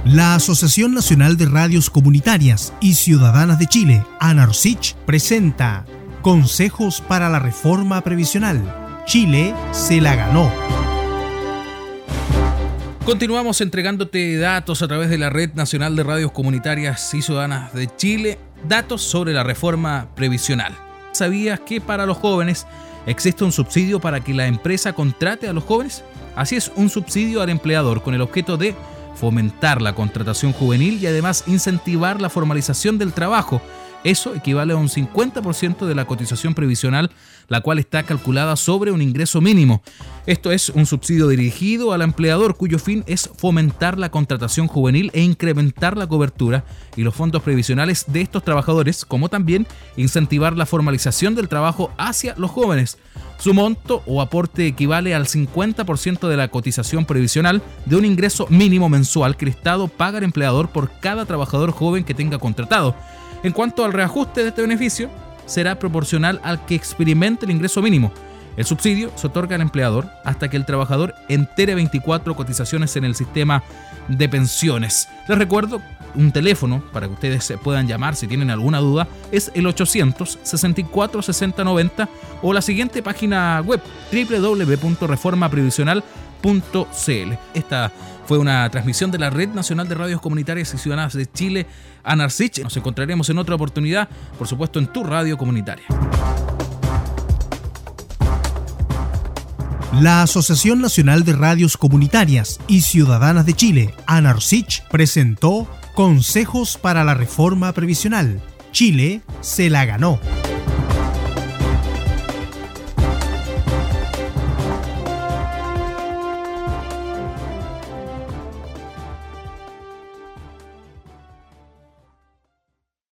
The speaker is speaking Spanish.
La Asociación Nacional de Radios Comunitarias y Ciudadanas de Chile, ANARCICH, presenta Consejos para la Reforma Previsional. Chile se la ganó. Continuamos entregándote datos a través de la Red Nacional de Radios Comunitarias y Ciudadanas de Chile, datos sobre la reforma previsional. ¿Sabías que para los jóvenes existe un subsidio para que la empresa contrate a los jóvenes? Así es, un subsidio al empleador con el objeto de fomentar la contratación juvenil y además incentivar la formalización del trabajo. Eso equivale a un 50% de la cotización previsional, la cual está calculada sobre un ingreso mínimo. Esto es un subsidio dirigido al empleador cuyo fin es fomentar la contratación juvenil e incrementar la cobertura y los fondos previsionales de estos trabajadores, como también incentivar la formalización del trabajo hacia los jóvenes. Su monto o aporte equivale al 50% de la cotización previsional de un ingreso mínimo mensual que el Estado paga al empleador por cada trabajador joven que tenga contratado. En cuanto al reajuste de este beneficio, será proporcional al que experimente el ingreso mínimo. El subsidio se otorga al empleador hasta que el trabajador entere 24 cotizaciones en el sistema de pensiones. Les recuerdo, un teléfono para que ustedes puedan llamar si tienen alguna duda es el 800-64-6090 o la siguiente página web www.reformaprevisional.cl. Esta fue una transmisión de la Red Nacional de Radios Comunitarias y Ciudadanas de Chile, ANARCICH. Nos encontraremos en otra oportunidad, por supuesto, en tu radio comunitaria. La Asociación Nacional de Radios Comunitarias y Ciudadanas de Chile, ANARCICH, presentó Consejos para la Reforma Previsional. Chile se la ganó.